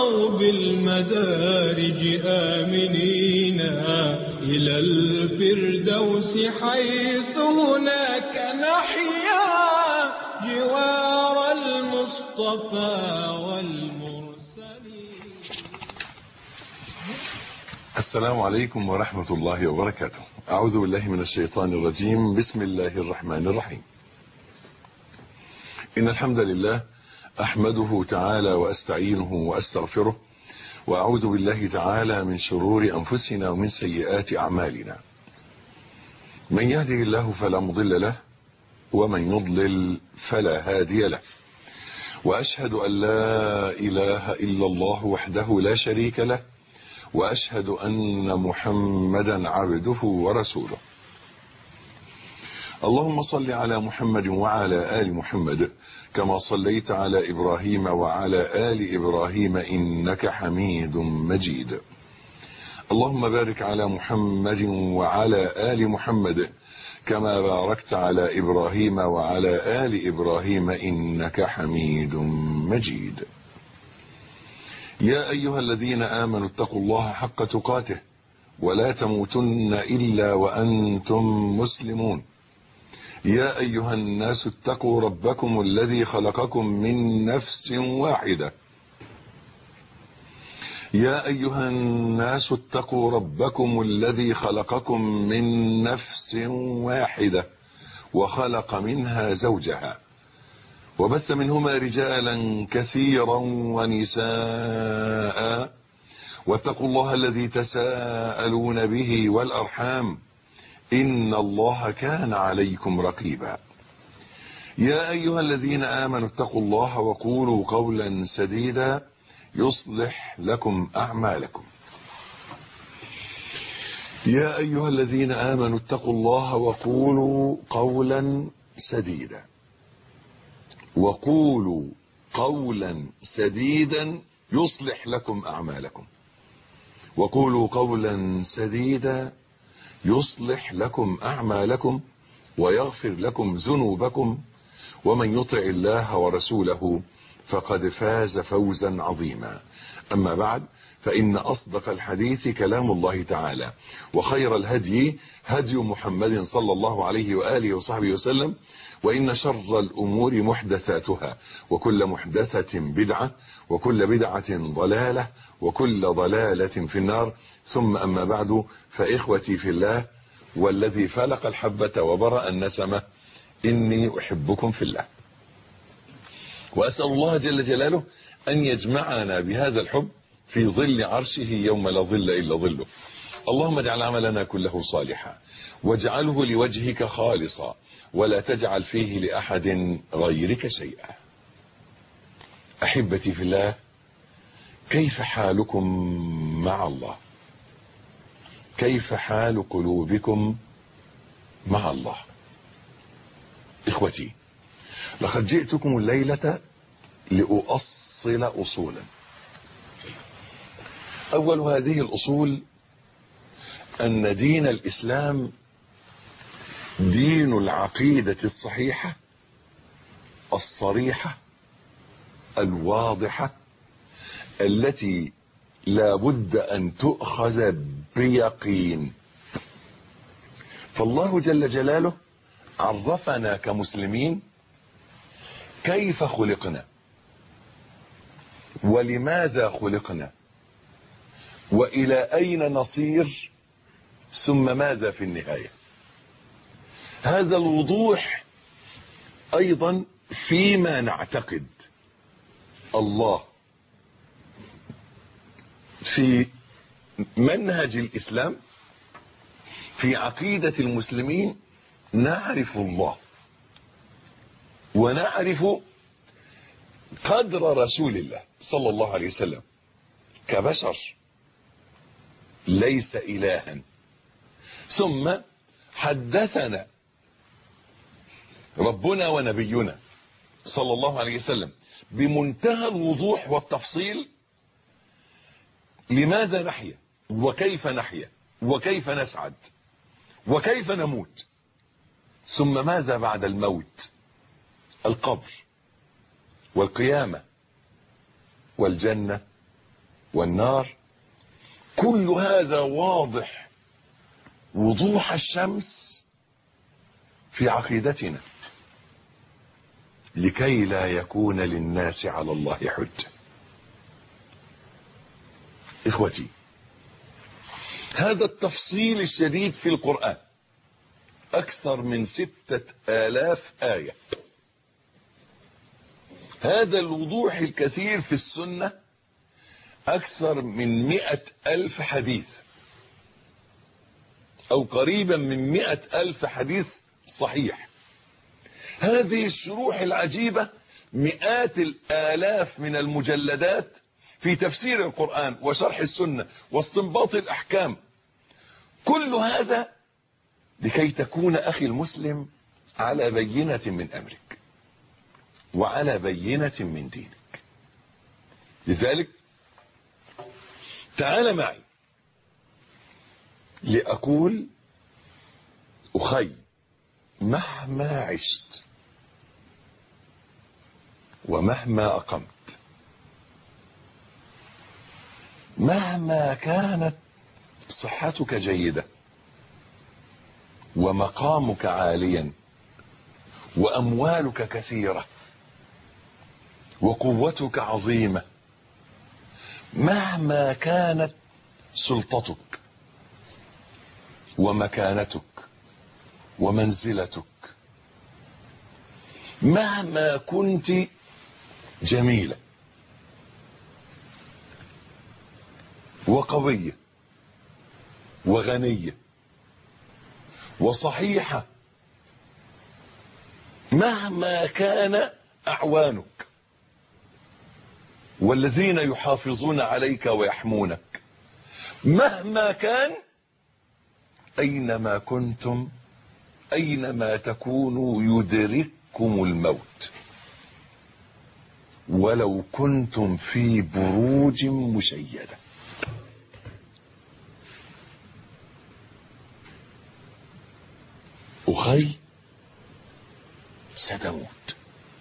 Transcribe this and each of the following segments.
أو بالمدارج آمنين إلى الفردوس حيث هناك نحيا جوار المصطفى والمرسلين. السلام عليكم ورحمة الله وبركاته. أعوذ بالله من الشيطان الرجيم. بسم الله الرحمن الرحيم. إن الحمد لله أحمده تعالى وأستعينه وأستغفره، وأعوذ بالله تعالى من شرور أنفسنا ومن سيئات أعمالنا. من يهده الله فلا مضل له، ومن يضلل فلا هادي له. وأشهد أن لا إله إلا الله وحده لا شريك له، وأشهد أن محمدا عبده ورسوله. اللهم صل على محمد وعلى آل محمد كما صليت على إبراهيم وعلى آل إبراهيم إنك حميد مجيد. اللهم بارك على محمد وعلى آل محمد كما باركت على إبراهيم وعلى آل إبراهيم إنك حميد مجيد. يا أيها الذين آمنوا اتقوا الله حق تقاته ولا تموتن إلا وأنتم مسلمون. يا أيها الناس اتقوا ربكم الذي خلقكم من نفس واحدة. يا أيها الناس اتقوا ربكم الذي خلقكم من نفس واحدة وخلق منها زوجها وبث منهما رجالا كثيرا ونساء، واتقوا الله الذي تساءلون به والأرحام إن الله كان عليكم رقيبا. يا أيها الذين آمنوا اتقوا الله وقولوا قولا سديدا يصلح لكم أعمالكم. يا أيها الذين آمنوا اتقوا الله وقولوا قولا سديدا. وقولوا قولا سديدا يصلح لكم أعمالكم. وقولوا قولا سديدا يصلح لكم أعمالكم ويغفر لكم ذنوبكم، ومن يطع الله ورسوله فقد فاز فوزا عظيما. أما بعد، فإن أصدق الحديث كلام الله تعالى، وخير الهدي هدي محمد صلى الله عليه وآله وصحبه وسلم، وإن شر الأمور محدثاتها، وكل محدثة بدعة، وكل بدعة ضلالة، وكل ضلالة في النار. ثم أما بعد، فإخوتي في الله والذي فلق الحبة وبرأ النسمة، إني أحبكم في الله، وأسأل الله جل جلاله أن يجمعنا بهذا الحب في ظل عرشه يوم لا ظل إلا ظله. اللهم اجعل عملنا كله صالحا، واجعله لوجهك خالصا، ولا تجعل فيه لأحد غيرك شيئا. أحبتي في الله، كيف حالكم مع الله؟ كيف حال قلوبكم مع الله؟ إخوتي، لقد جئتكم الليلة لأؤصل أصولا. أول هذه الأصول أن دين الإسلام دين العقيدة الصحيحة الصريحة الواضحة، التي لا بد أن تؤخذ بيقين. فالله جل جلاله عرفنا كمسلمين كيف خلقنا، ولماذا خلقنا، وإلى أين نصير، ثم ماذا في النهاية. هذا الوضوح أيضا فيما نعتقد الله في منهج الإسلام، في عقيدة المسلمين نعرف الله، ونعرف قدر رسول الله صلى الله عليه وسلم كبشر ليس إلها. ثم حدثنا ربنا ونبينا صلى الله عليه وسلم بمنتهى الوضوح والتفصيل لماذا نحيا، وكيف نحيا، وكيف نسعد، وكيف نموت، ثم ماذا بعد الموت، القبر والقيامة والجنة والنار، كل هذا واضح وضوح الشمس في عقيدتنا، لكي لا يكون للناس على الله حجة. إخوتي، هذا التفصيل الشديد في القرآن أكثر من 6000 آية، هذا الوضوح الكثير في السنة أكثر من 100,000 حديث، أو قريبا من 100,000 حديث صحيح. هذه الشروح العجيبة، مئات الآلاف من المجلدات في تفسير القرآن وشرح السنة واستنباط الأحكام، كل هذا لكي تكون أخي المسلم على بينة من أمرك وعلى بينة من دينك. لذلك تعال معي لأقول: أخي، مهما عشت ومهما أقمت، مهما كانت صحتك جيدة ومقامك عاليا وأموالك كثيرة وقوتك عظيمة، مهما كانت سلطتك ومكانتك ومنزلتك، مهما كنت جميلة وقوية وغنية وصحيحة، مهما كان أعوانك والذين يحافظون عليك ويحمونك، مهما كان، أينما كنتم أينما تكونوا يدرككم الموت، ولو كنتم في بروج مشيدة. أخي، ستموت.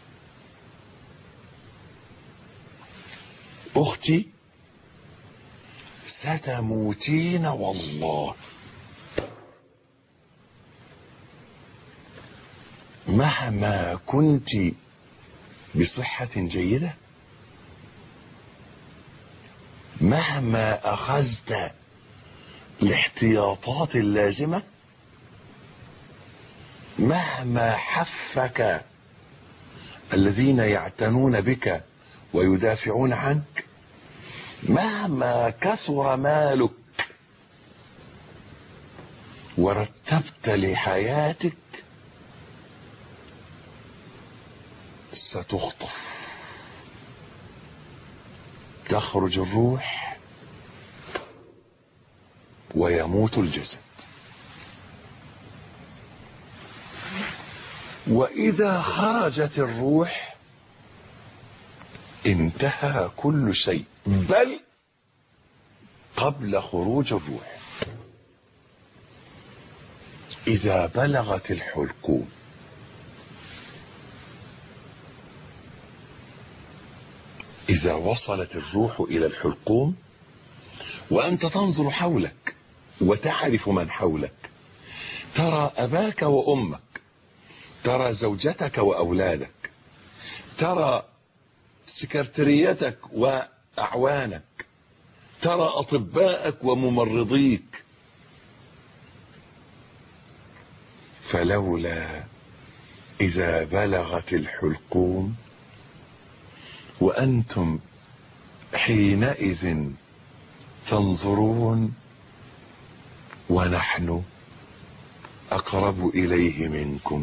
أختي، ستموتين والله. مهما كنت بصحة جيدة، مهما أخذت الاحتياطات اللازمة، مهما حفك الذين يعتنون بك ويدافعون عنك، مهما كثر مالك ورتبت لحياتك، ستخطف، تخرج الروح ويموت الجسد. وإذا خرجت الروح انتهى كل شيء، بل قبل خروج الروح إذا بلغت الحلقوم، إذا وصلت الروح إلى الحلقوم وأنت تنظر حولك وتعرف من حولك، ترى أباك وأمك، ترى زوجتك وأولادك، ترى سكرتريتك وأعوانك، ترى أطباءك وممرضيك، فلولا إذا بلغت الحلقوم وأنتم حينئذ تنظرون ونحن أقرب إليه منكم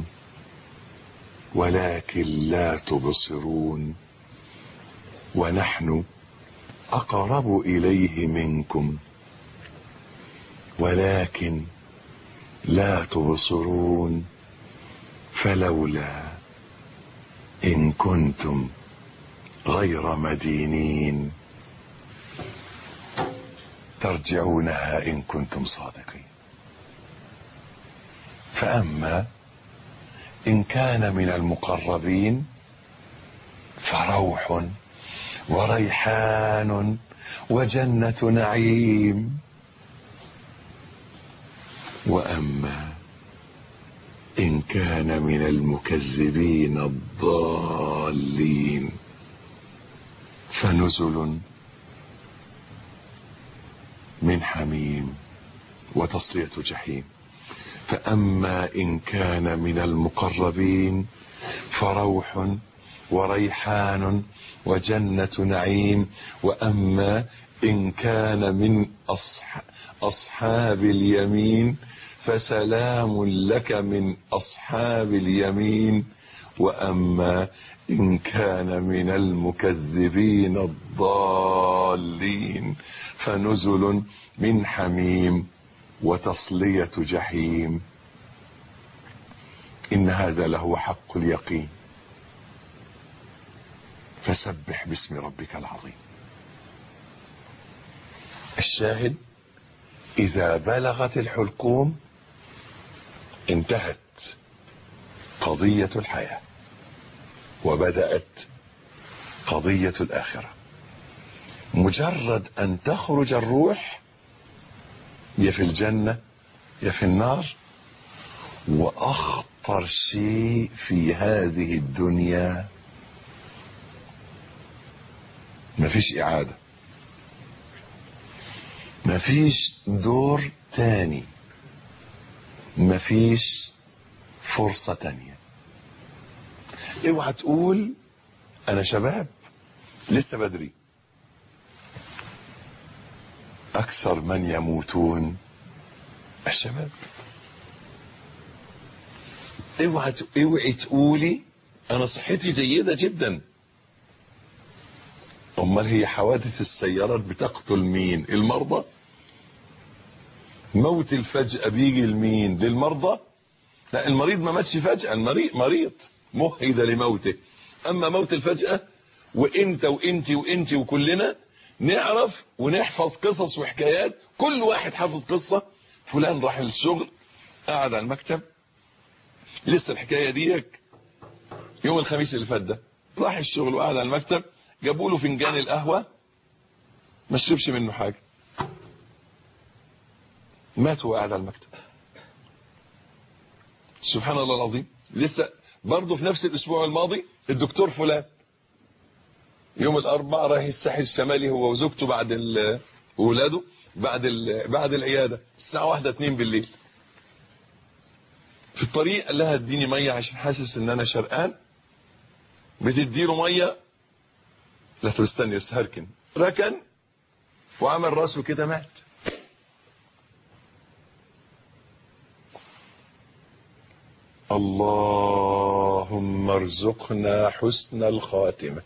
ولكن لا تبصرون، ونحن أقرب إليه منكم ولكن لا تبصرون، فلولا إن كنتم غير مدينين ترجعونها إن كنتم صادقين. فأما إن كان من المقربين فروح وريحان وجنة نعيم. وأما إن كان من المكذبين الضالين فنزل من حميم وتصلية جحيم. فأما إن كان من المقربين فروح وريحان وجنة نعيم. وأما إن كان من أصحاب اليمين فسلام لك من أصحاب اليمين. وأما إن كان من المكذبين الضالين فنزل من حميم وتصلية جحيم. إن هذا لهو حق اليقين. فسبح باسم ربك العظيم. الشاهد: إذا بلغت الحلقوم انتهت قضية الحياة وبدأت قضية الآخرة. مجرد أن تخرج الروح يا في الجنة يا في النار. وأخطر شيء في هذه الدنيا مفيش إعادة، مفيش دور تاني، مفيش فرصة تانية. اوعى تقول أنا شباب لسه بدري. أكثر من يموتون الشباب. اوعي تقولي أنا صحتي جيدة جدا. أمال هي حوادث السيارات بتقتل مين؟ المرضى. موت الفجأة بيجي لمين؟ للمرضى. لا، المريض ما ماتش فجأة، المريض مريض مهد لموته. أما موت الفجأة وانت وانت وانت وكلنا نعرف ونحفظ قصص وحكايات. كل واحد حافظ قصة. فلان راح للشغل قاعد على المكتب، لسه الحكاية ديك يوم الخميس اللي فات ده، راح الشغل وقاعد على المكتب، جابوا له فنجان القهوة ما شربش منه حاجة، مات وهو قاعد على المكتب. سبحان الله العظيم. لسه برضه في نفس الاسبوع الماضي الدكتور فلان يوم الاربعاء رايح الساحل الشمالي هو وزوجته بعد وولاده بعد العياده الساعه 1-2 بالليل. في الطريق قال لها اديني ميه عشان حاسس ان انا شرقان. بتديله ميه، لا تستني بس هركن، ركن وعمل راسه كده مات. اللهم ارزقنا حسن الخاتمة.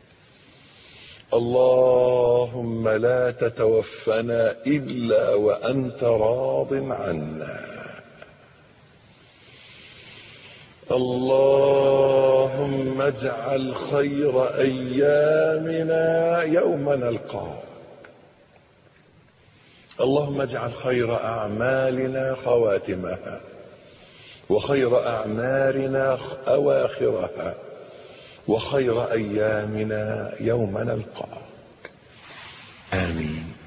اللهم لا تتوفنا إلا وأنت راض عنا. اللهم اجعل خير أيامنا يوم نلقاك. اللهم اجعل خير أعمالنا خواتمها وخير أعمارنا أواخرها وخير أيامنا يوم نلقاك. آمين.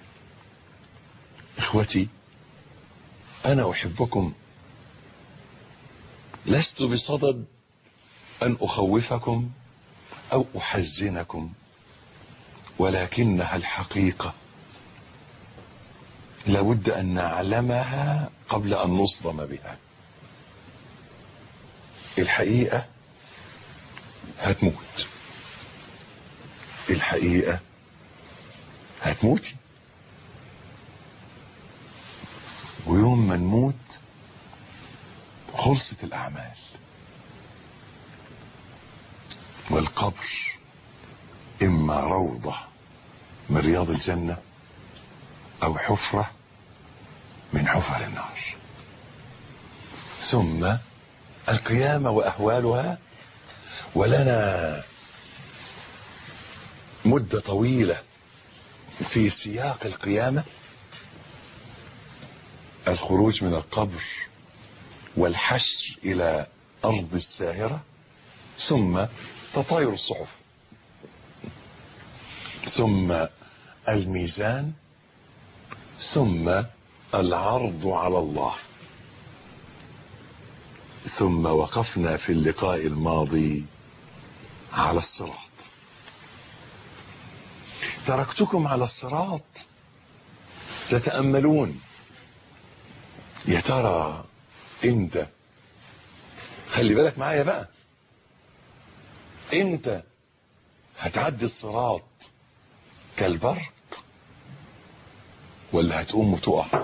إخوتي، أنا أحبكم. لست بصدد أن أخوفكم أو أحزنكم، ولكنها الحقيقة لابد أن نعلمها قبل أن نصدم بها. الحقيقة هتموت. الحقيقة هتموتي. ويوم ما نموت خلصت الأعمال. والقبر إما روضة من رياض الجنة أو حفرة من حفر النار. ثم القيامة وأهوالها. ولنا مدة طويلة في سياق القيامة: الخروج من القبر والحشر إلى أرض الساهرة ثم تطاير الصحف. ثم الميزان، ثم العرض على الله. ثم وقفنا في اللقاء الماضي على الصراط. تركتكم على الصراط تتأملون. يا ترى انت، خلي بالك معايا بقى، انت هتعدي الصراط كالبرق ولا هتقوم وتقع؟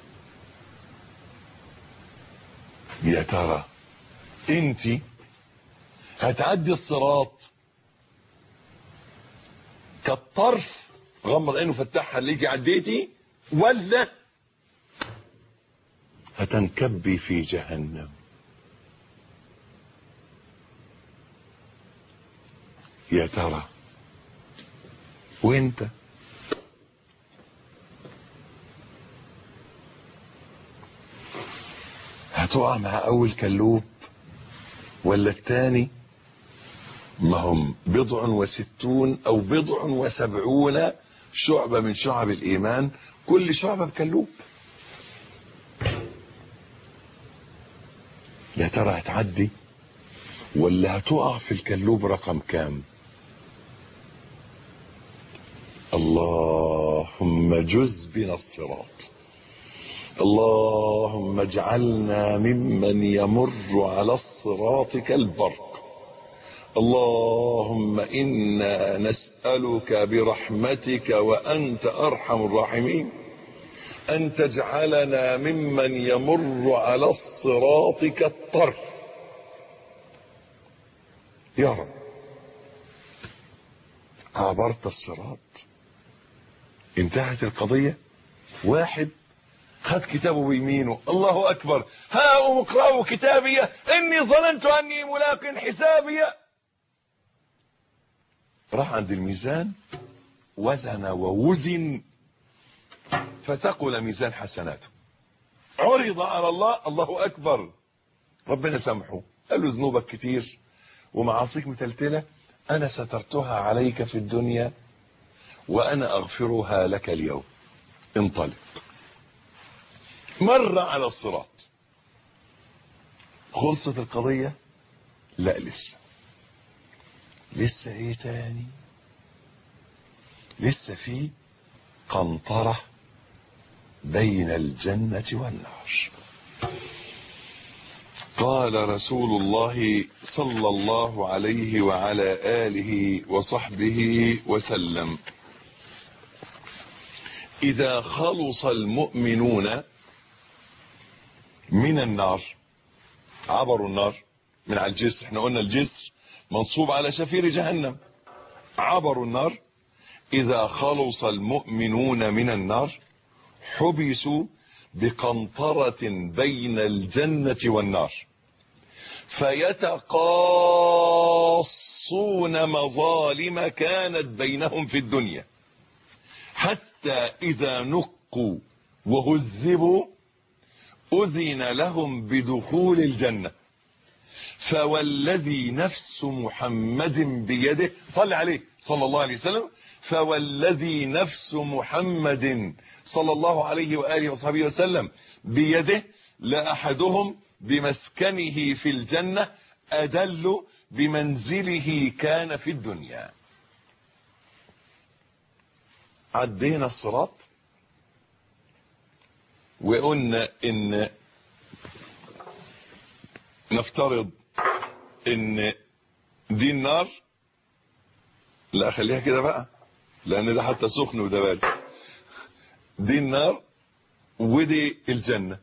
يا ترى انت هتعدي الصراط كالطرف، غمض عينه فتحها ليكي عديتي، ولا هتنكبي في جهنم؟ يا ترى وانت هتقع مع اول كلوب ولا التاني؟ ما هم 67 او 70 شعبة من شعب الايمان، كل شعبة بكلوب. يا ترى هتعدي ولا هتقع في الكلوب رقم كام؟ اللهم جز بنا الصراط، اللهم اجعلنا ممن يمر على الصراط كالبرق. اللهم إنا نسألك برحمتك وأنت أرحم الراحمين أن تجعلنا ممن يمر على الصراط كالطرف يا رب. عبرت الصراط، انتهت القضية. واحد خد كتابه بيمينه، الله أكبر، ها اقرأوا كتابي إني ظننت أني ملاق حسابي. راح عند الميزان، وزن ووزن، فتقل ميزان حسناته. عرض على الله، الله أكبر، ربنا سامحه، قال له ذنوبك كتير ومعاصيك متلتلة، أنا سترتها عليك في الدنيا وأنا أغفرها لك اليوم، انطلق. مر على الصراط، خلصت القضية؟ لا، لسه ايه تاني؟ لسه في قنطرة بين الجنة والنار. قال رسول الله صلى الله عليه وعلى آله وصحبه وسلم: إذا خلص المؤمنون من النار، عبروا النار من على الجسر، احنا قلنا الجسر منصوب على شفير جهنم، عبروا النار. إذا خلص المؤمنون من النار حبسوا بقنطرة بين الجنة والنار، فيتقاصون مظالم كانت بينهم في الدنيا، حتى إذا نقوا وهذبوا أذن لهم بدخول الجنة. فوالذي نفس محمد بيده، صلى عليه صلى الله عليه وسلم، فوالذي نفس محمد صلى الله عليه وآله وصحبه وسلم بيده لأحدهم بمسكنه في الجنة أدل بمنزله كان في الدنيا. عدينا الصراط وقلنا ان نفترض ان دي النار، لا خليها كده بقى لان ده حتى سخن وده بارد، دي النار ودي الجنة.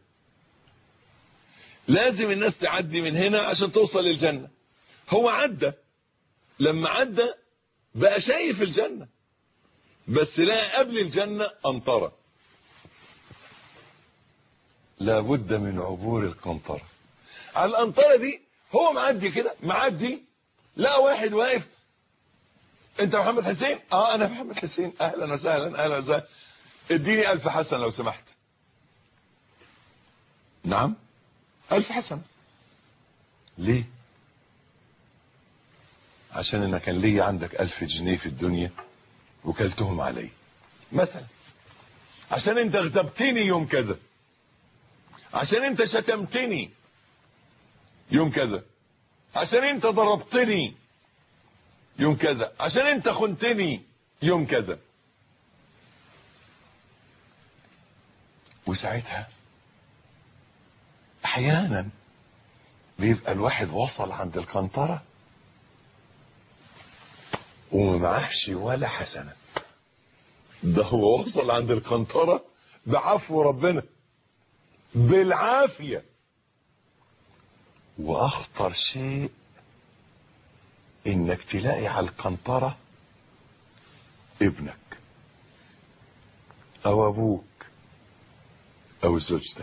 لازم الناس تعدي من هنا عشان توصل للجنة. هو عدى، لما عدى بقى شايف الجنة، بس لا قبل الجنة قنطرة، لابد من عبور القنطرة. على القنطرة دي هو معدي كده، معدي لقى واحد واقف: انت محمد حسين؟ اه انا محمد حسين، اهلا وسهلا اهلا وسهلا، اديني 1000 حسنة لو سمحت. نعم 1000 حسنة. ليه؟ عشان انا كان ليا عندك 1000 جنيه في الدنيا وكلتهم علي مثلا، عشان انت اغتبتني يوم كذا، عشان انت شتمتني يوم كذا، عشان انت ضربتني يوم كذا، عشان انت خنتني يوم كذا. وساعتها احيانا بيبقى الواحد وصل عند القنطرة ومعهش ولا حسنة، ده هو وصل عند القنطرة بعفو ربنا بالعافية. واخطر شيء انك تلاقي على القنطرة ابنك او ابوك او زوجتك،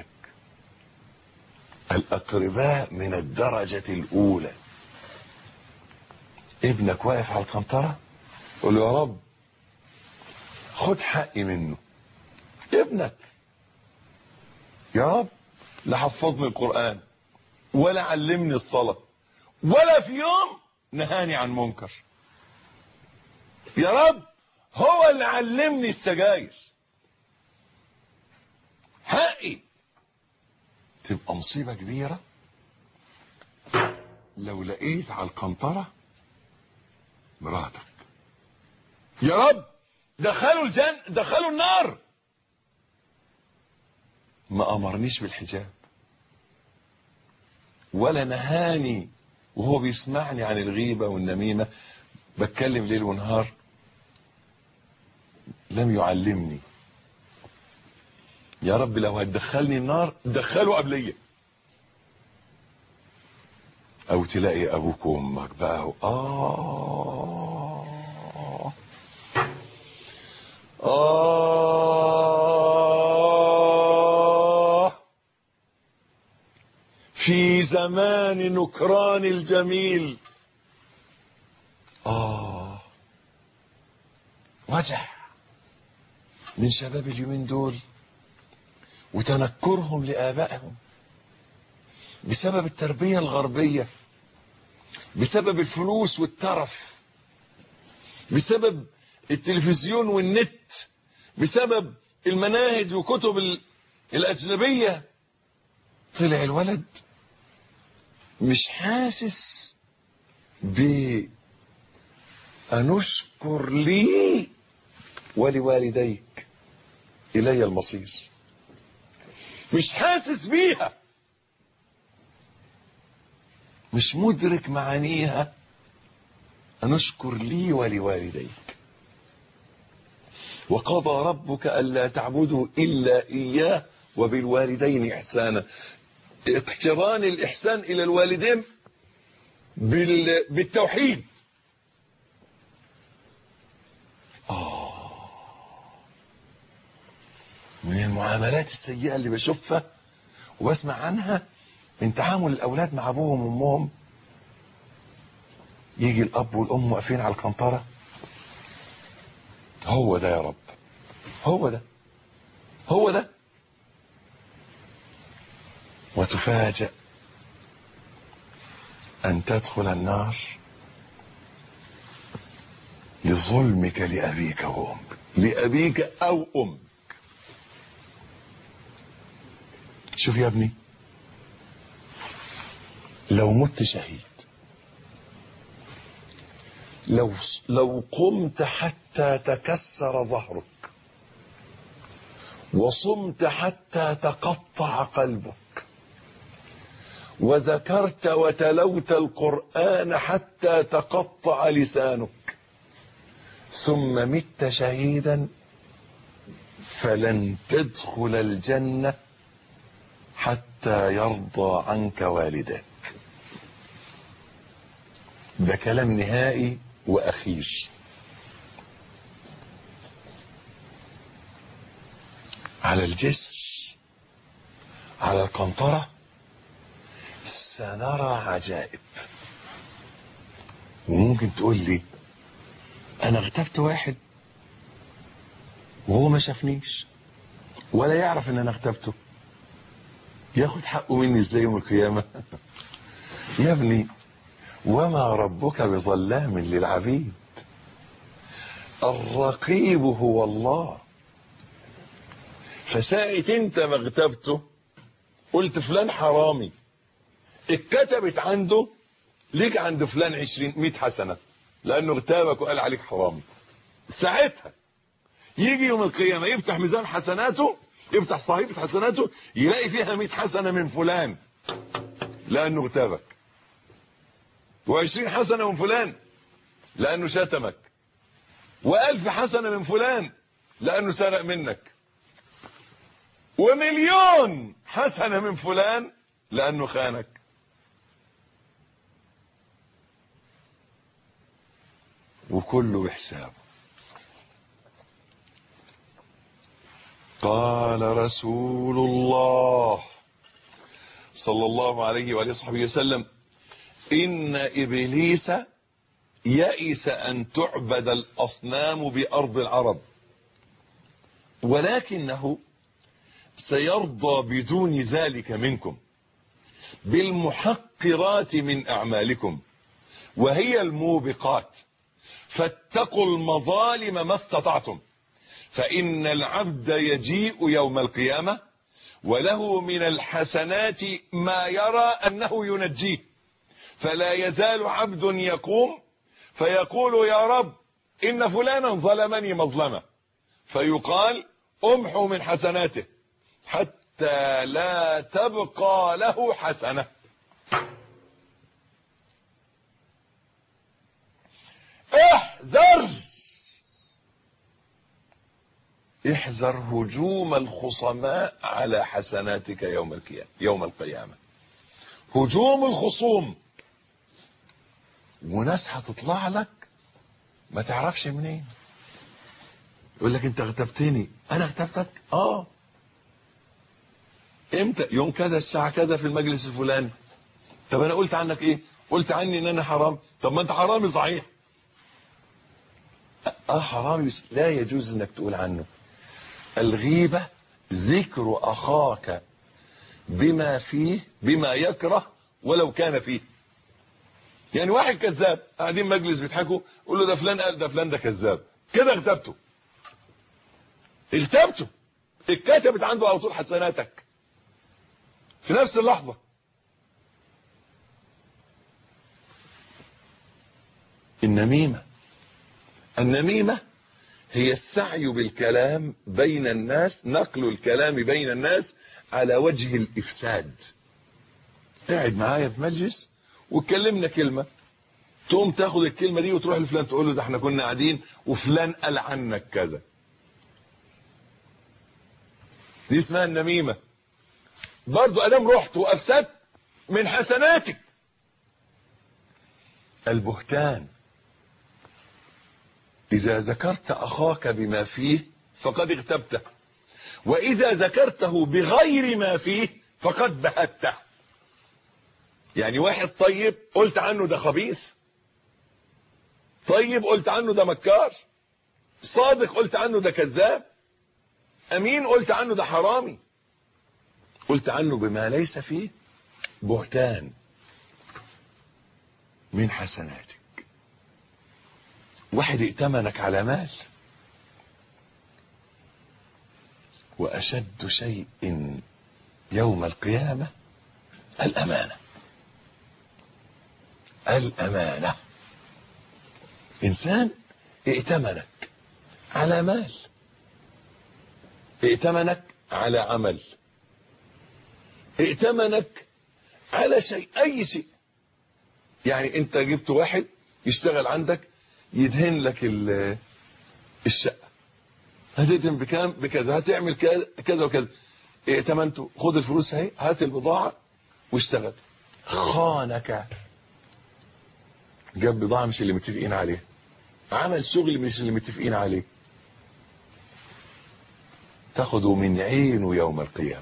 الاقرباء من الدرجة الاولى. ابنك واقف على القنطرة قول له يا رب خد حقي منه. ابنك يا رب لا حفظني القرآن ولا علمني الصلاة ولا في يوم نهاني عن منكر، يا رب هو اللي علمني السجاير، حقي. تبقى مصيبة كبيرة لو لقيت على القنطرة مراتك، يا رب دخلوا دخلوا النار، ما امرنيش بالحجاب ولا نهاني وهو بيسمعني عن الغيبة والنميمة، بتكلم ليل ونهار، لم يعلمني. يا رب لو هتدخلني النار دخله قبليه. او تلاقي ابوك وامك بقى في زمان نكران الجميل وجع من شباب اليومين دول وتنكرهم لآبائهم بسبب التربية الغربية، بسبب الفلوس والترف، بسبب التلفزيون والنت، بسبب المناهج وكتب الأجنبية. طلع الولد مش حاسس أنشكر لي ولوالديك إلي المصير، مش حاسس بيها، مش مدرك معانيها. أنشكر لي ولوالديك. وقضى ربك ألا تعبدوا إلا إياه وبالوالدين إحسانا. اقتران الإحسان إلى الوالدين بالتوحيد. من المعاملات السيئة اللي بشوفها وبسمع عنها من تعامل الأولاد مع أبوهم وأمهم، يجي الأب والأم واقفين على القنطرة، هو ده يا رب، هو ده، هو ده. وتفاجأ أن تدخل النار لظلمك لأبيك وأمك، لأبيك أو أمك. شوف يا ابني، لو مت شهيد، لو قمت حتى تكسر ظهرك وصمت حتى تقطع قلبك وذكرت وتلوت القرآن حتى تقطع لسانك ثم مت شهيدا، فلن تدخل الجنة حتى يرضى عنك والدك. ده كلام نهائي وأخير. على الجسر، على القنطرة، سنرى عجائب. وممكن تقول لي أنا اغتبت واحد وهو ما شافنيش ولا يعرف إن أنا اغتبته، ياخد حقه مني ازاي يوم القيامة؟ يا ابني وما ربك بظلام للعبيد. الرقيب هو الله. فساعة انت ما اغتبته قلت فلان حرامي، اتكتبت عنده ليك عند فلان 100 حسنة لانه اغتابك وقال عليك حرامي. ساعتها يجي يوم القيامة يفتح ميزان حسناته، يفتح صحيفة حسناته يلاقي فيها 100 حسنة من فلان لانه اغتابك، و20 حسنة من فلان لانه شتمك، و1000 حسنة من فلان لانه سرق منك، ومليون حسنة من فلان لانه خانك. وكله بحسابه. قال رسول الله صلى الله عليه وآله وصحبه وسلم: إن إبليس يئس أن تعبد الأصنام بأرض العرب، ولكنه سيرضى بدون ذلك منكم بالمحقرات من أعمالكم وهي الموبقات، فاتقوا المظالم ما استطعتم، فإن العبد يجيء يوم القيامة وله من الحسنات ما يرى أنه ينجيه، فلا يزال عبد يقوم فيقول: يا رب إن فلانا ظلمني مظلمة، فيقال: امحو من حسناته حتى لا تبقى له حسنة. احذر هجوم الخصماء على حسناتك يوم القيامة. هجوم الخصوم، وناس هتطلع لك ما تعرفش منين، يقول لك انت اغتبتني. انا اغتبتك؟ امتى؟ يوم كذا الساعة كذا في المجلس الفلاني. طب انا قلت عنك ايه؟ قلت عني ان انا حرام. طب ما انت حرامي صحيح. حرامي بس لا يجوز انك تقول عنه. الغيبة ذكر اخاك بما يكره ولو كان فيه. يعني واحد كذاب، قاعدين مجلس بيضحكوا، قول له ده فلان قال ده فلان ده كذاب، كده اغتبته. اتكتبت عنده على طول حسناتك في نفس اللحظة. النميمة هي السعي بالكلام بين الناس، نقل الكلام بين الناس على وجه الإفساد. قاعد معايا في مجلس واتكلمنا كلمة، تقوم تاخد الكلمة دي وتروح لفلان تقول له ده احنا كنا قاعدين وفلان قال عنك كذا. دي اسمها النميمة. برضو ادام رحت وافسدت من حسناتك. البهتان: اذا ذكرت اخاك بما فيه فقد اغتبته، واذا ذكرته بغير ما فيه فقد بهته. يعني واحد طيب قلت عنه ده خبيث، طيب قلت عنه ده مكار، صادق قلت عنه ده كذاب، امين قلت عنه ده حرامي، قلت عنه بما ليس فيه. بهتان من حسناتك. واحد ائتمنك على مال، واشد شيء يوم القيامة الامانة. انسان ائتمنك على مال، ائتمنك على عمل، ائتمنك على شيء، اي شيء. يعني انت جبت واحد يشتغل عندك يدهن لك الشقة، هتدهن بكام؟ بكذا، هتعمل كذا وكذا. ائتمنته، خد الفلوس اهي، هات البضاعة واشتغل. خانك، جاب بضاعة مش اللي متفقين عليه، عمل شغل مش اللي متفقين عليه، تاخده من عينه يوم القيامة.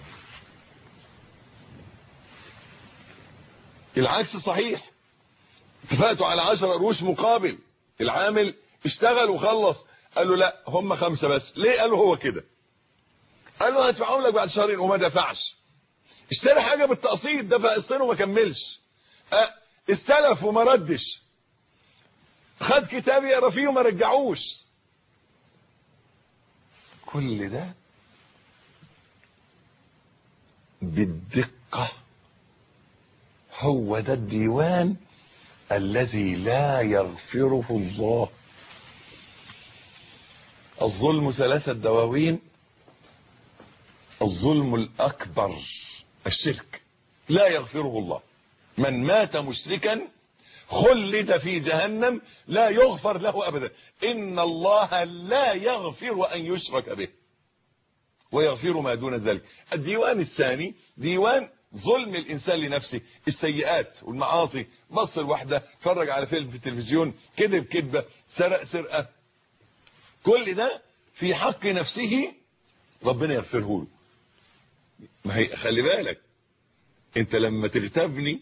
العكس صحيح، اتفقتوا على 10 قروش مقابل، العامل اشتغل وخلص، قال له لا هم 5 بس. ليه؟ قال له هو كده. قال له هدفعهم لك بعد شهرين، وما دفعش. اشترى حاجة بالتقسيط، دفع قسطين وما كملش. استلف وما ردش. خد كتاب يقرا فيه وما رجعوش. كل ده بالدقة. هو ده الديوان الذي لا يغفره الله. الظلم 3 دواوين. الظلم الأكبر الشرك لا يغفره الله. من مات مشركا خلد في جهنم لا يغفر له أبدا. إن الله لا يغفر أن يشرك به ويغفر ما دون ذلك. الديوان الثاني ديوان ظلم الإنسان لنفسه، السيئات والمعاصي، بص الوحدة، فرج على فيلم في التلفزيون، كذب كذبة، سرق سرقة، كل ده في حق نفسه ربنا يغفره له. ما هي خلي بالك، انت لما تغتابني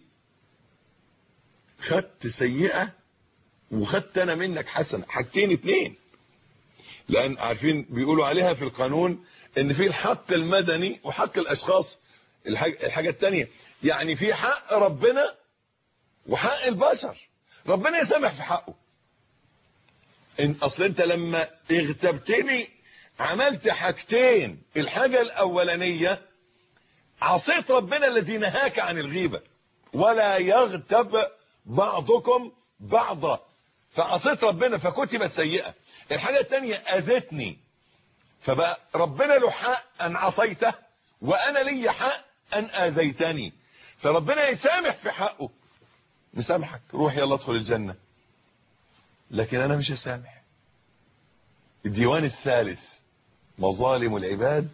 خدت سيئة وخدت انا منك حسنة، حاجتين اتنين. لان عارفين بيقولوا عليها في القانون ان في الحق المدني وحق الاشخاص. الحاجة التانية يعني في حق ربنا وحق البشر. ربنا يسامح في حقه. اصل انت لما اغتبتني عملت حاجتين. الحاجة الاولانية عصيت ربنا الذي نهاك عن الغيبة، ولا يغتب بعضكم بعضا، فعصيت ربنا فكتبت سيئة. الحاجة التانية اذتني، فبقى ربنا له حق ان عصيته وانا لي حق ان اذيتني، فربنا يسامح في حقه. مسامحك، روح يلا ادخل الجنة، لكن انا مش هسامح. الديوان الثالث مظالم العباد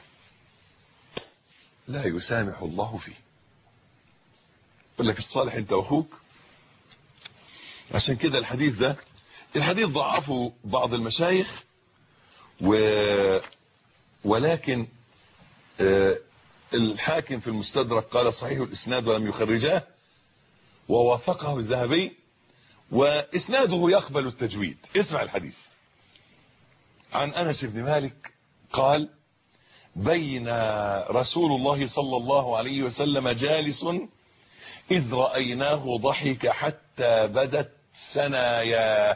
لا يسامح الله فيه. يقول لك الصالح انت واخوك. عشان كده الحديث ضعفه بعض المشايخ، ولكن الحاكم في المستدرك قال صحيح الاسناد ولم يخرجاه، ووافقه الذهبي، واسناده يقبل التجويد. اسمع الحديث. عن انس بن مالك قال: بين رسول الله صلى الله عليه وسلم جالس إذ رأيناه ضحك حتى بدت ثناياه،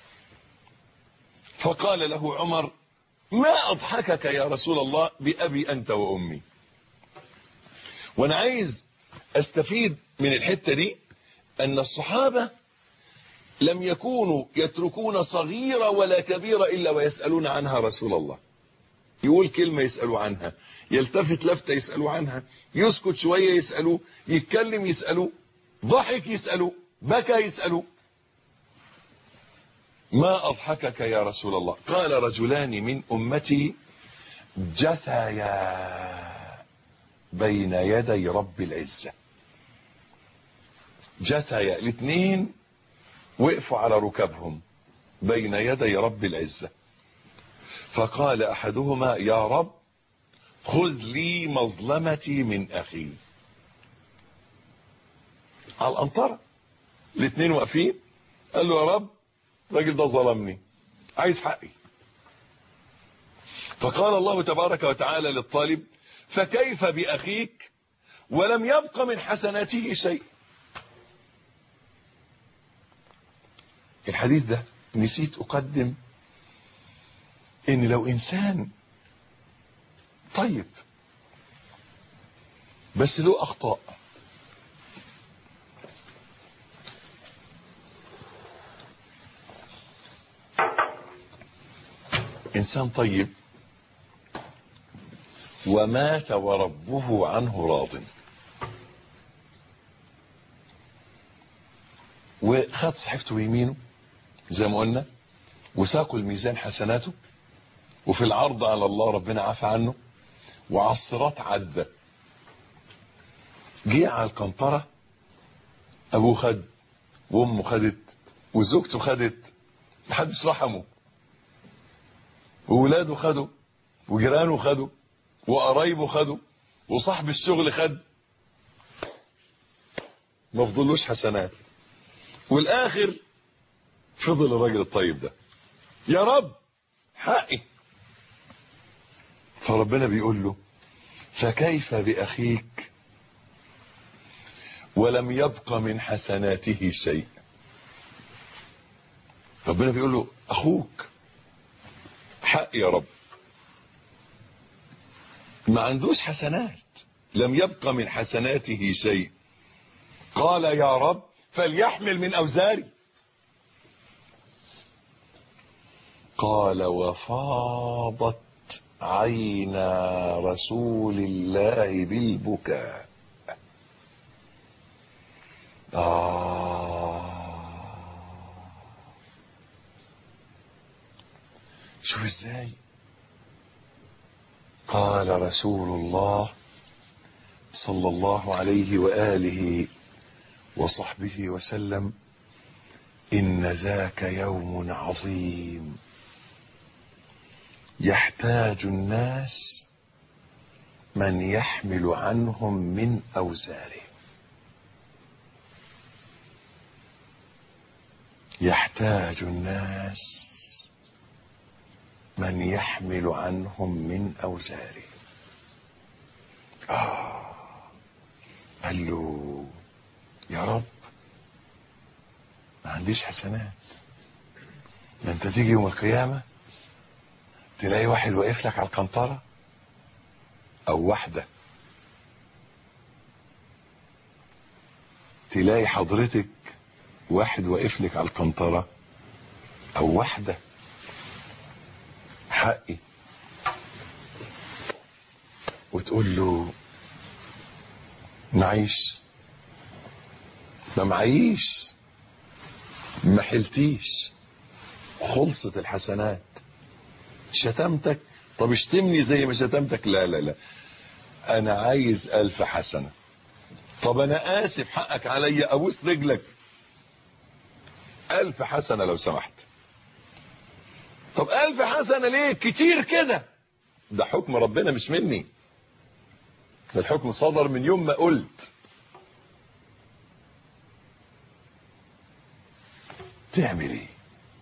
فقال له عمر: ما أضحكك يا رسول الله بأبي أنت وأمي. وأنا عايز أستفيد من الحتة دي أن الصحابة لم يكونوا يتركون صغيرة ولا كبيرة إلا ويسألون عنها رسول الله. يقول كلمة يسألوا عنها، يلتفت لفتة يسألوا عنها، يسكت شوية يسألوا، يتكلم يسألوا، ضحك يسألوا، بكى يسألوا. ما أضحكك يا رسول الله؟ قال: رجلان من أمتي جثيا بين يدي رب العزة. جثيا، الاثنين وقفوا على ركبهم بين يدي رب العزة. فقال أحدهما: يا رب خذ لي مظلمتي من أخي. على الأنطرة الاثنين واقفين، قال له: يا رب الراجل ده ظلمني، عايز حقي. فقال الله تبارك وتعالى للطالب: فكيف بأخيك ولم يبق من حسناته شيء. الحديث ده نسيت أقدم ان لو انسان طيب بس له اخطاء، انسان طيب ومات وربه عنه راض، وخد صحيفته بيمينه زي ما قلنا وساقوا الميزان حسناته، وفي العرض على الله ربنا عفى عنه، وعلى الصراط عدى. جه على القنطرة، ابوه خد وامه خدت وزوجته خدت، محدش رحمه، وولاده خدوا وجيرانه خدوا وقرايبه خدوا وصاحب الشغل خد، ما فضلوش حسنات. والاخر فضل الراجل الطيب ده: يا رب حقي. فربنا بيقول له: فكيف بأخيك ولم يبق من حسناته شيء. ربنا بيقول له: أخوك حق يا رب، ما عندوش حسنات، لم يبق من حسناته شيء. قال يا رب فليحمل من أوزاري. قال وفاضت عينا رسول الله بالبكاء. شوف ازاي. قال رسول الله صلى الله عليه وآله وصحبه وسلم إن ذاك يوم عظيم يحتاج الناس من يحمل عنهم من أوزاره. يحتاج الناس من يحمل عنهم من أوزاره. قال له يا رب ما عنديش حسنات. ما انت تيجي يوم القيامة تلاقي واحد واقف لك على القنطرة او واحدة، تلاقي حضرتك واحد واقف لك على القنطرة او واحدة، حقي، وتقول له معيش، ما معيش، ما حلتيش، خلصت الحسنات. شتمتك، طب اشتمني زي ما شتمتك. لا لا لا، انا عايز 1000 حسنة. طب انا اسف حقك عليا، ابوس رجلك، 1000 حسنة لو سمحت. طب 1000 حسنة ليه كتير كده؟ ده حكم ربنا مش مني، ده الحكم صدر من يوم ما قلت. تعمل ايه؟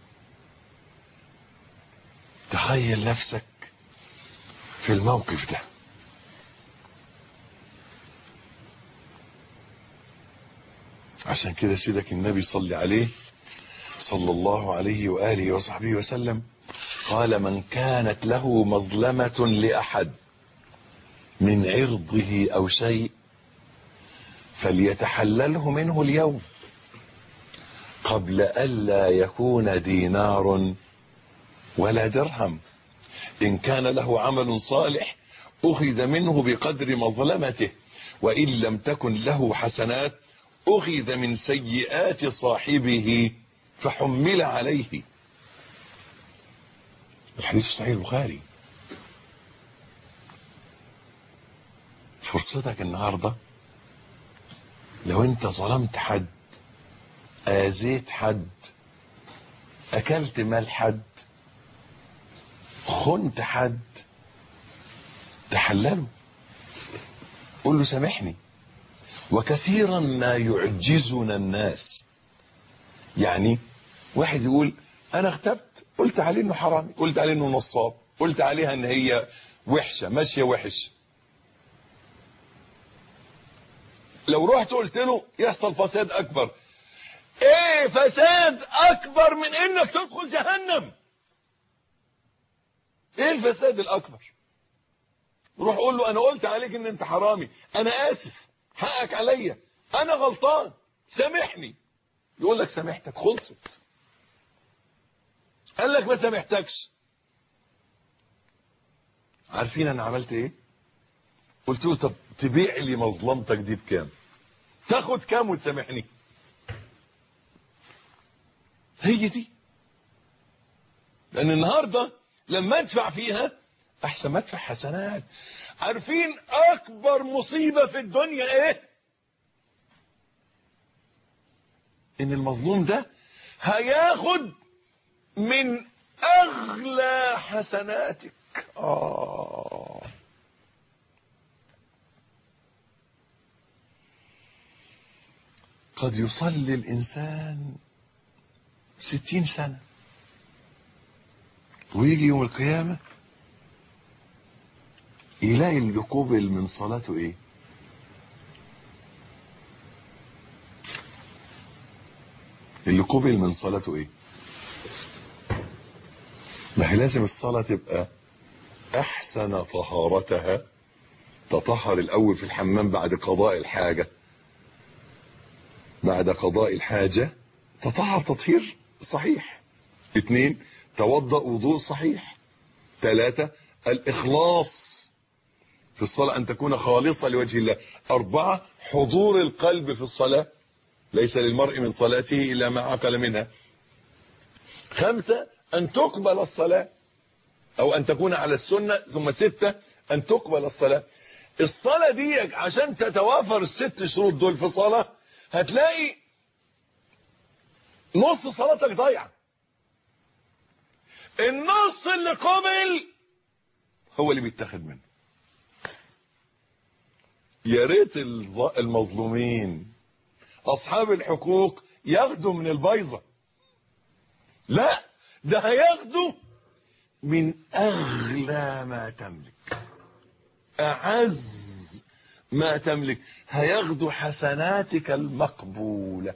تخيل نفسك في الموقف ده. عشان كده سيدك النبي صلى عليه صلى الله عليه وآله وصحبه وسلم قال من كانت له مظلمة لأحد من عرضه أو شيء فليتحلله منه اليوم قبل ألا يكون دينار ولا درهم. إن كان له عمل صالح أخذ منه بقدر مظلمته، وإن لم تكن له حسنات أخذ من سيئات صاحبه فحمل عليه. الحديث في صحيح البخاري. فرصتك النهاردة لو انت ظلمت حد، آذيت حد، أكلت مال حد، خنت حد، تحلله، قل له سامحني. وكثيرا ما يعجزنا الناس. يعني واحد يقول انا اغتبت، قلت عليه انه حرامي، قلت عليه انه نصاب، قلت عليها ان هي وحشة ماشية وحش، لو رحت قلت له يحصل فساد اكبر. ايه فساد اكبر من انك تدخل جهنم؟ ايه الفساد الاكبر؟ روح قول له انا قلت عليك ان انت حرامي، انا اسف، حقك عليا، انا غلطان، سامحني. يقول لك سامحتك، خلصت. قال لك ما سامحتكش. عارفين انا عملت ايه؟ قلت له طب تبيع لي مظلمتك دي بكام؟ تاخد كام وتسامحني؟ هي دي. لان النهارده لما ادفع فيها احسن ما ادفع حسنات. عارفين اكبر مصيبة في الدنيا ايه؟ ان المظلوم ده هياخد من اغلى حسناتك. قد يصلي الانسان 60 سنة ويجي يوم القيامة يلاقي اللي قبل من صلاته ايه؟ اللي قبل من صلاته ايه؟ ما هي لازم الصلاة تبقى احسن طهارتها تطهر الأول في الحمام بعد قضاء الحاجة، بعد قضاء الحاجة تطهر تطهير صحيح. 2 توضأ وضوء صحيح. 3 الإخلاص في الصلاة أن تكون خالصة لوجه الله. 4 حضور القلب في الصلاة، ليس للمرء من صلاته إلا ما عقل منها. 5 أن تقبل الصلاة أو أن تكون على السنة. ثم 6 أن تقبل الصلاة. الصلاة دي عشان تتوافر ال6 شروط دول في صلاة هتلاقي نص صلاتك ضايعة. النص اللي قبل هو اللي بيتاخد منه. يا ريت المظلومين اصحاب الحقوق ياخدوا من البيضة، لا ده هياخدوا من اغلى ما تملك، اعز ما تملك، هياخدوا حسناتك المقبولة،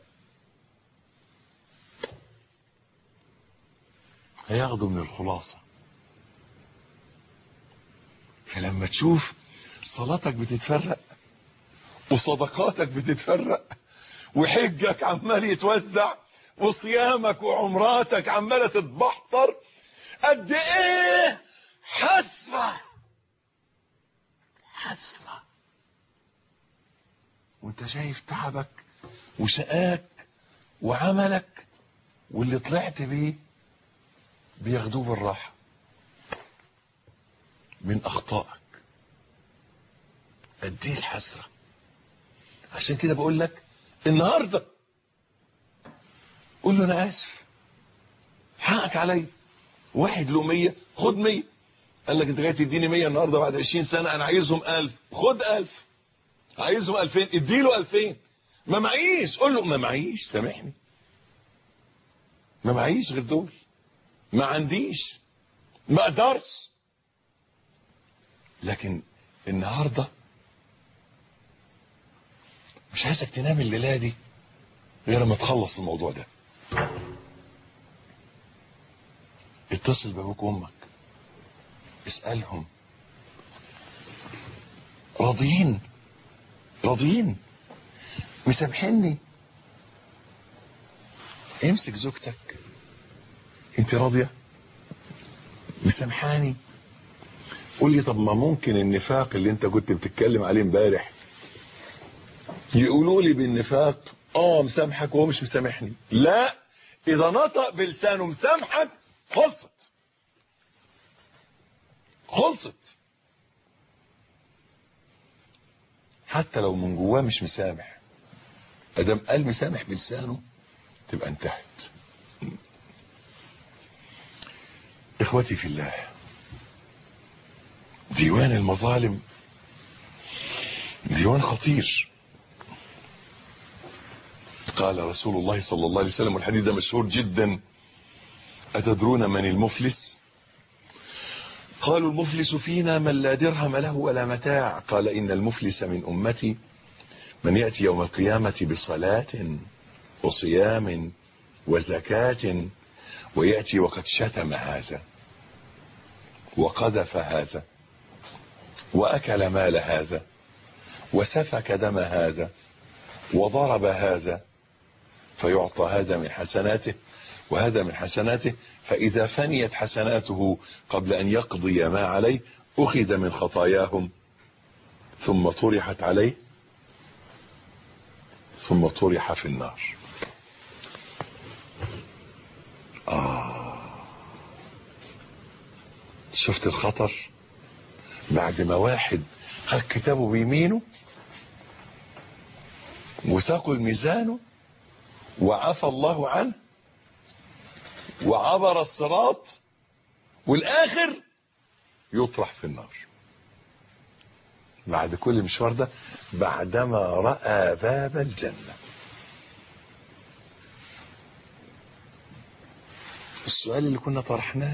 هياخدوا من الخلاصة. فلما تشوف صلاتك بتتفرق وصدقاتك بتتفرق وحجك عمال يتوزع وصيامك وعمراتك عمالة تتبحتر، قد ايه حسرة حسرة، وانت شايف تعبك وشقاك وعملك واللي طلعت بيه بياخدوه بالراحة من اخطائك. قد ايه الحسرة. عشان كده بقول لك النهارده قول له انا اسف، حقك عليا. واحد له 100 خد 100. قال لك انت جاي تديني 100 النهارده بعد 20 سنه، انا عايزهم 1000 خد 1000. عايزهم 2000 اديله 2000. ما معيش قول له ما معيش سامحني، ما معيش غير دول، ما عنديش، ما اقدرش. لكن النهارده مش عايزك تنام الليله دي غير ما تخلص الموضوع ده. اتصل بابوك وامك اسألهم راضيين مسامحيني. امسك زوجتك، انت راضية مسامحاني؟ قول لي طب ما ممكن النفاق اللي انت كنت بتتكلم عليه امبارح يقولوا لي بالنفاق مسامحك وهو مش مسامحني. لا، اذا نطق بلسانه مسامحك خلصت. حتى لو من جواه مش مسامح، ادام قال مسامح بلسانه تبقى انتهت. اخوتي في الله، ديوان المظالم ديوان خطير. قال رسول الله صلى الله عليه وسلم، والحديث ده مشهور جدا: أتدرون من المفلس؟ قالوا المفلس فينا من لا درهم له ولا متاع. قال إن المفلس من أمتي من يأتي يوم القيامة بصلاة وصيام وزكاة ويأتي وقد شتم هذا وقذف هذا وأكل مال هذا وسفك دم هذا وضرب هذا، فيعطى هذا من حسناته وهذا من حسناته، فإذا فنيت حسناته قبل أن يقضي ما عليه أخذ من خطاياهم ثم طرحت عليه ثم طرح في النار. شفت الخطر؟ بعد ما واحد خد كتابه بيمينه وثقل ميزانه وعفى الله عنه وعبر الصراط، والآخر يطرح في النار. بعد كل المشوار ده، بعدما رأى باب الجنة. السؤال اللي كنا طرحناه: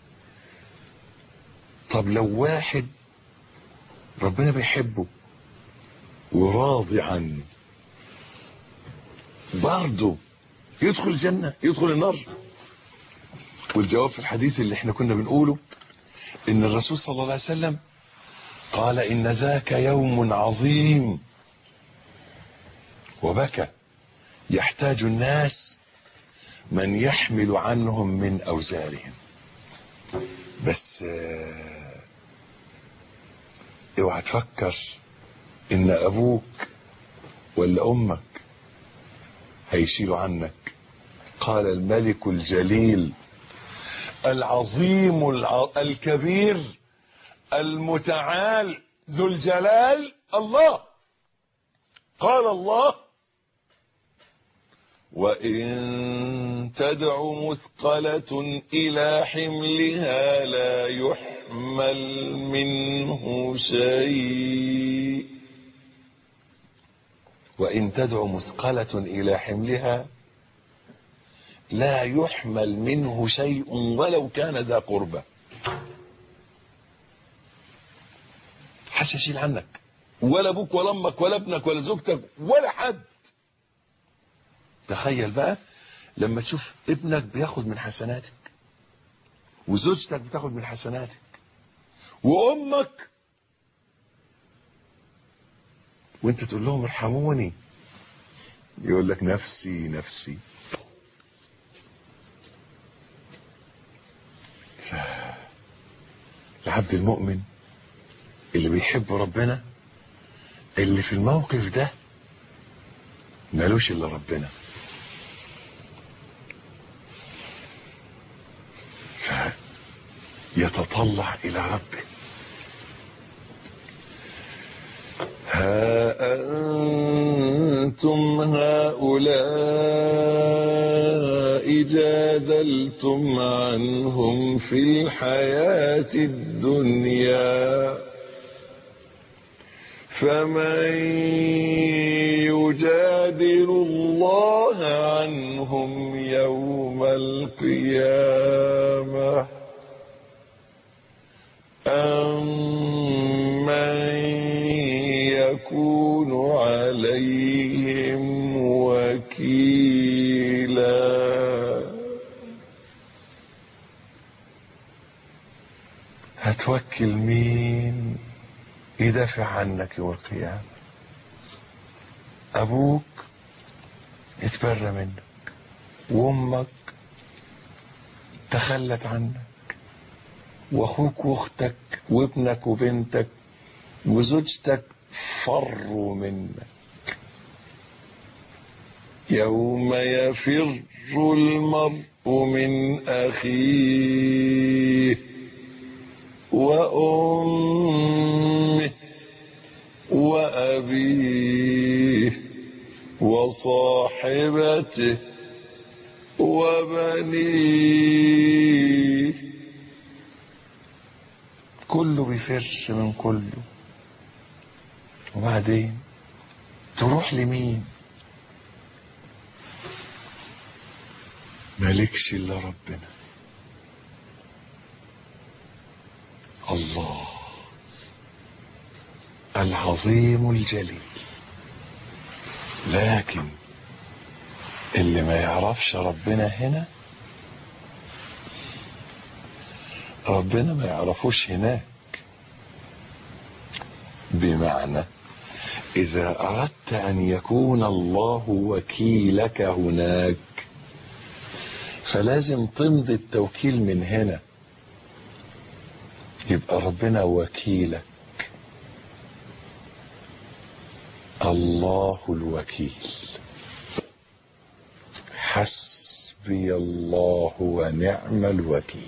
طب لو واحد ربنا بيحبه وراضي عنه برضه يدخل الجنة يدخل النار؟ والجواب في الحديث اللي احنا كنا بنقوله ان الرسول صلى الله عليه وسلم قال إن ذاك يوم عظيم، وبكى. يحتاج الناس من يحمل عنهم من أوزارهم. بس اوعى تفكر إن أبوك ولا أمك هيشيلوا عنك. قال الملك الجليل العظيم الكبير المتعال ذو الجلال الله، قال الله وإن تدع مثقلة إلى حملها لا يحمل منه شيء. وإن تدع مثقلة إلى حملها لا يحمل منه شيء ولو كان ذا قربى. حش يشيل عنك، ولا ابوك ولا امك ولا ابنك ولا زوجتك ولا حد. تخيل بقى لما تشوف ابنك بياخد من حسناتك، وزوجتك بتاخد من حسناتك، وامك، وانت تقول لهم ارحموني، يقول لك نفسي نفسي. العبد المؤمن اللي بيحب ربنا، اللي في الموقف ده مالوش الا ربنا، فيتطلع الى ربه. ها أنتم هؤلاء جادلتم عنهم في الحياة الدنيا، فمن يجادل الله عنهم يوم القيامة أمن يكون عليهم وكيلا. هتوكل مين يدافع عنك يوم القيامة؟ أبوك اتبرى منك، وأمك تخلت عنك، وأخوك وأختك وابنك وبنتك وزوجتك فروا منك. يوم يفر المرء من أخيه وأمه وأبيه وصاحبته وبنيه، كله بيفر من كله. وبعدين تروح لمين؟ مالكش الا ربنا، الله العظيم الجليل. لكن اللي ما يعرفش ربنا هنا، ربنا ما يعرفوش هناك. بمعنى إذا أردت أن يكون الله وكيلك هناك فلازم تمضي التوكيل من هنا، يبقى ربنا وكيلك. الله الوكيل، حسبي الله ونعم الوكيل،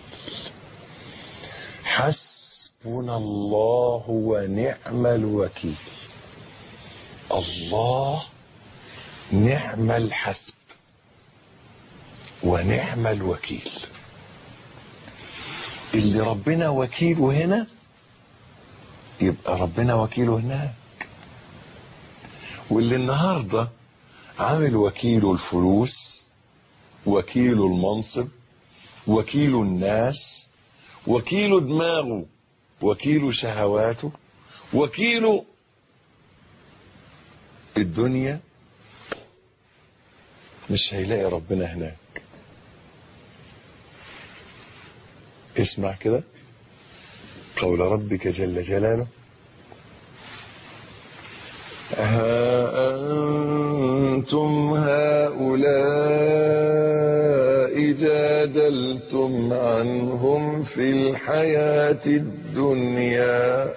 حسبنا الله ونعم الوكيل. الله نعم الحسب ونعم الوكيل. اللي ربنا وكيله هنا يبقى ربنا وكيله هناك. واللي النهارده عامل وكيله الفلوس، وكيله المنصب، وكيله الناس، وكيله دماغه، وكيله شهواته، وكيله الدنيا، مش هيلاقي ربنا هناك. اسمع كده قول ربك جل جلاله ها أنتم هؤلاء جادلتم عنهم في الحياة الدنيا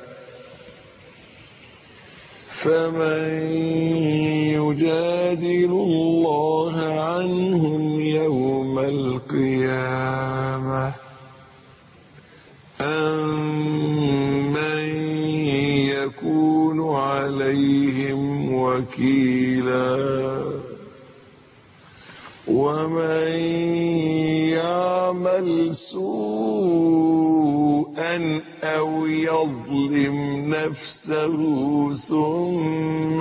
فمن يجادل الله عنهم يوم القيامة أم من يكون عليهم وكيلا ومن يعمل سوءا أو يظلم نفسه ثم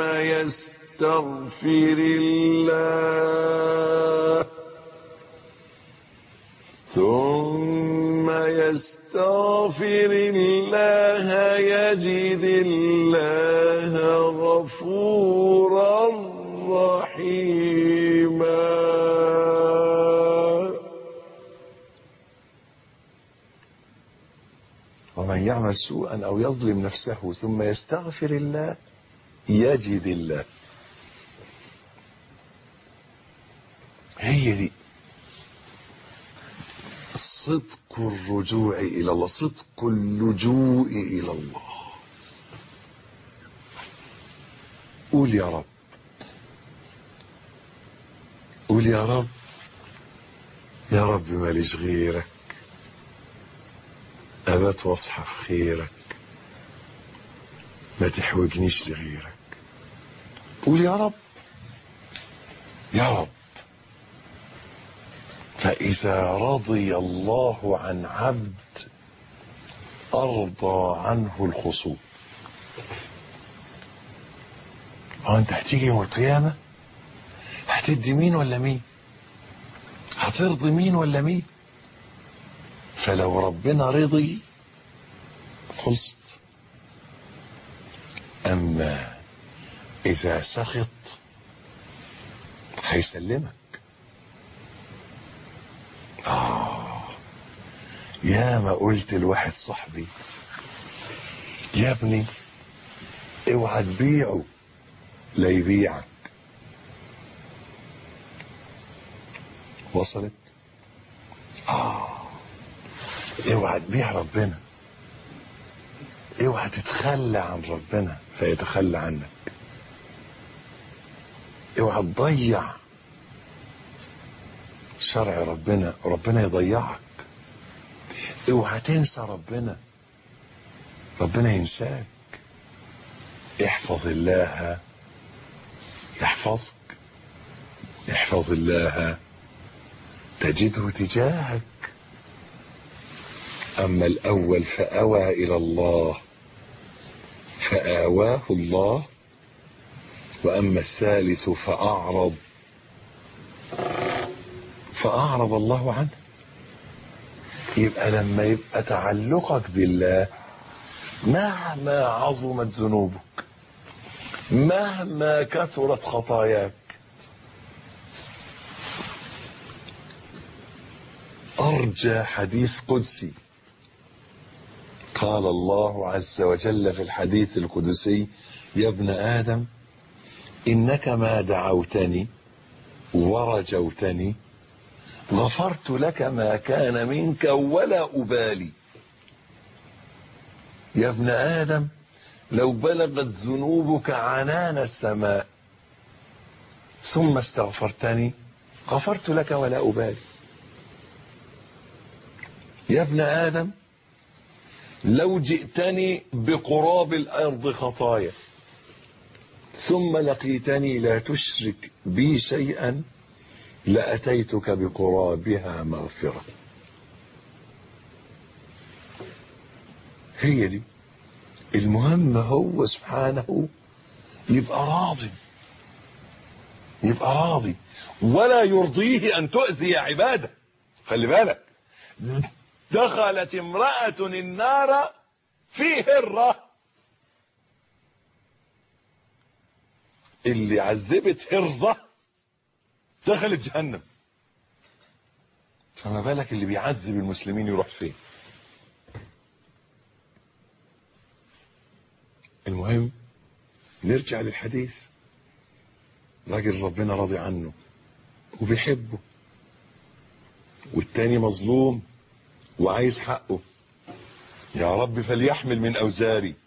يستغفر الله يجد الله غفورا رحيما. ومن يعمل سوءا أو يظلم نفسه ثم يستغفر الله يجد الله. هي دي صدق الرجوع إلى الله، صدق اللجوء إلى الله. قول يا رب، قول يا رب، يا رب ماليش غيرك، أبات واصحى في خيرك، ما تحوجنيش لغيرك. قول يا رب، يا رب. فإذا رضي الله عن عبد أرضى عنه الخصوم. أنت هتيجي يوم القيامة هتدي مين ولا مين؟ هترضي مين ولا مين؟ فلو ربنا رضي خلصت. أما إذا سخط هيسلمك. يا ما قلت لواحد صاحبي يا ابني اوعى تبيعه لا يبيعك. وصلت؟ اوعى تبيع ربنا، اوعى تتخلى عن ربنا فيتخلى عنك، اوعى تضيع شرع ربنا ربنا يضيعك، اوعى تنسى ربنا ينساك. احفظ الله يحفظك، احفظ الله تجده تجاهك. أما الأول فأوى إلى الله فآواه الله، وأما الثالث فأعرض الله عنه. يبقى لما يبقى تعلقك بالله مهما عظمت ذنوبك، مهما كثرت خطاياك، أرجى حديث قدسي قال الله عز وجل في الحديث القدسي: يا ابن آدم إنك ما دعوتني ورجوتني غفرت لك ما كان منك ولا أبالي. يا ابن آدم لو بلغت ذنوبك عنان السماء ثم استغفرتني غفرت لك ولا أبالي. يا ابن آدم لو جئتني بقراب الأرض خطايا ثم لقيتني لا تشرك بي شيئا لأتيتك بقرابها مغفرة. هي دي المهم. هو سبحانه يبقى راضي ولا يرضيه أن تؤذي عباده. خلي بالك، دخلت امرأة النار في هرة، اللي عذبت هرة دخلت جهنم، فما بالك اللي بيعذب المسلمين يروح فين؟ المهم نرجع للحديث. راجل ربنا راضي عنه وبيحبه، والتاني مظلوم وعايز حقه. يا رب فليحمل من أوزاري.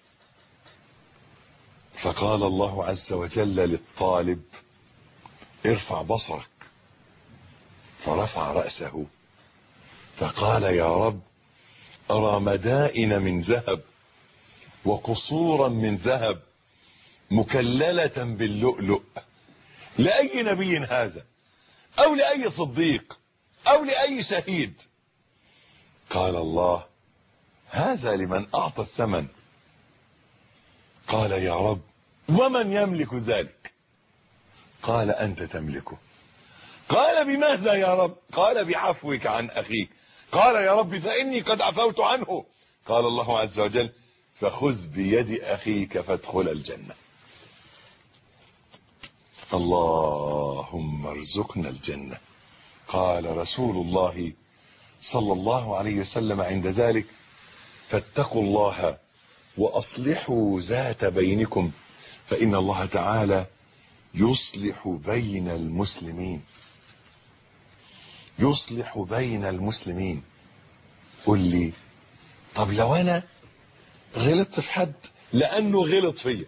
فقال الله عز وجل للطالب ارفع بصرك، فرفع رأسه فقال يا رب أرى مدائن من ذهب وقصورا من ذهب مكللة باللؤلؤ، لأي نبي هذا؟ أو لأي صديق أو لأي شهيد؟ قال الله هذا لمن أعطى الثمن. قال يا رب ومن يملك ذلك؟ قال أنت تملكه. قال بماذا يا رب؟ قال بعفوك عن أخيك. قال يا رب فإني قد عفوت عنه. قال الله عز وجل فخذ بيد أخيك فادخل الجنة. اللهم ارزقنا الجنة. قال رسول الله صلى الله عليه وسلم عند ذلك فاتقوا الله وأصلحوا ذات بينكم فإن الله تعالى يصلح بين المسلمين. يصلح بين المسلمين. قل لي طب لو أنا غلطت في حد لأنه غلط فيا،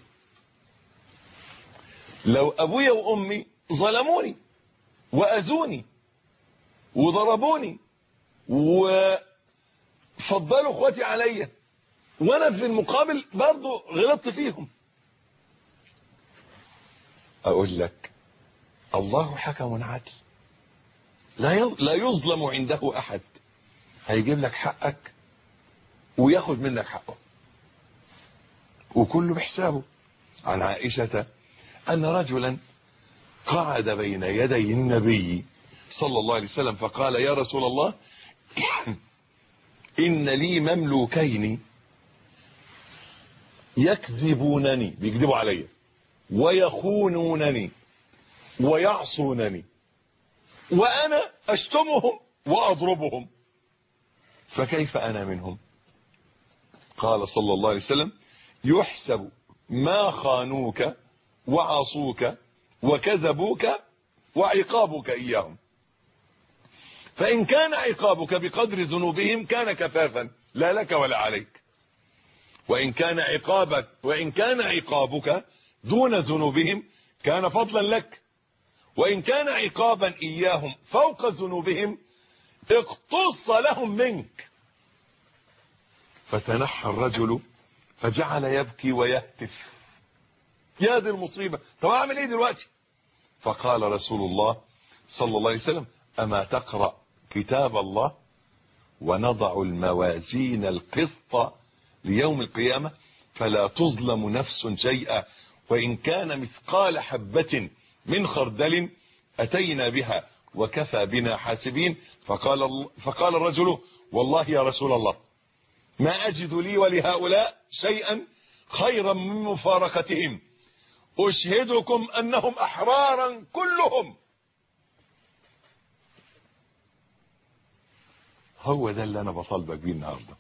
لو أبويا وأمي ظلموني وأذوني وضربوني وفضلوا اخواتي عليا وانا في المقابل برضو غلطت فيهم، اقول لك الله حكم عدل، لا يظلم عنده احد. هيجيب لك حقك وياخد منك حقه وكله بحسابه. عن عائشة ان رجلا قعد بين يدي النبي صلى الله عليه وسلم فقال يا رسول الله إن لي مملوكين يكذبونني، بيكذبوا علي، ويخونونني ويعصونني، وأنا أشتمهم وأضربهم، فكيف أنا منهم؟ قال صلى الله عليه وسلم يحسب ما خانوك وعصوك وكذبوك وعقابك إياهم، فإن كان عقابك بقدر ذنوبهم كان كفافا لا لك ولا عليك، وإن كان عقابك دون ذنوبهم كان فضلا لك، وإن كان عقابا إياهم فوق ذنوبهم اقتص لهم منك. فتنحى الرجل فجعل يبكي ويهتف يا دي المصيبة، طب أعمل إيه دلوقتي؟ فقال رسول الله صلى الله عليه وسلم أما تقرأ كتاب الله ونضع الموازين القسط ليوم القيامة فلا تظلم نفس شيئا وإن كان مثقال حبة من خردل أتينا بها وكفى بنا حاسبين. فقال الرجل والله يا رسول الله ما أجد لي ولهؤلاء شيئا خيرا من مفارقتهم، أشهدكم أنهم أحرارا كلهم. هو ده اللي أنا بطالبك بيه النهارده.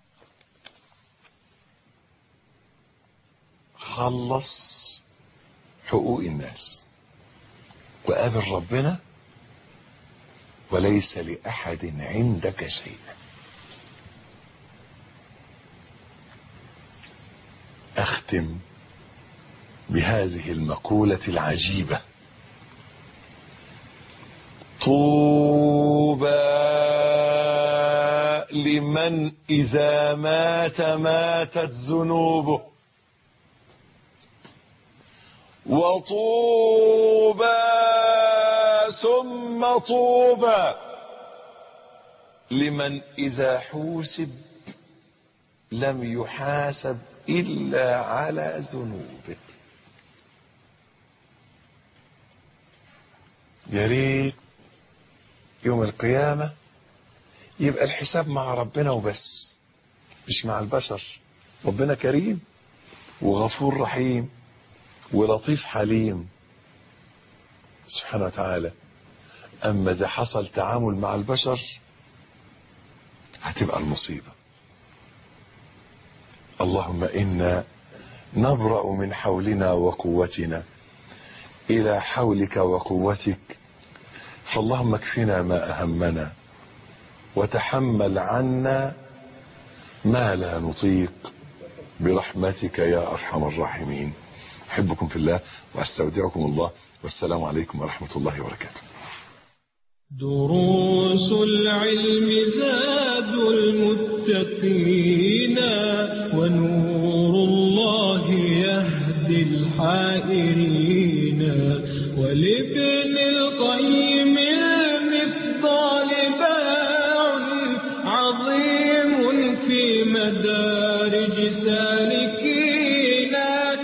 خلص حقوق الناس وقابل ربنا وليس لأحد عندك شيء. أختم بهذه المقولة العجيبة: طوبى لمن إذا ماتت ذنوبه، وطوبى ثم طوبى لمن إذا حوسب لم يحاسب إلا على ذنوبه. يا ريت يوم القيامة يبقى الحساب مع ربنا وبس، مش مع البشر. ربنا كريم وغفور رحيم ولطيف حليم سبحانه وتعالى. أما إذا حصل تعامل مع البشر هتبقى المصيبة. اللهم إنا نبرأ من حولنا وقوتنا إلى حولك وقوتك، فاللهم اكفنا ما أهمنا وتحمل عنا ما لا نطيق برحمتك يا أرحم الراحمين. أحبكم في الله وأستودعكم الله، والسلام عليكم ورحمة الله وبركاته. دروس العلم زاد المتقين، ونور الله يهدي الحائرين، ولابن القيم المفضال باع عظيم في مدارج سالكين.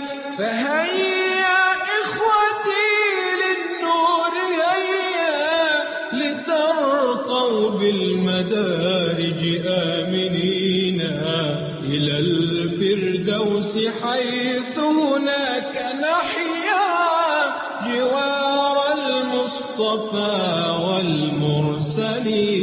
فهيا إخوتي للنور هيا، لترقوا بالمدارج آمنين إلى الفردوس، حيث هناك نحيا جوار المصطفى والمرسلين.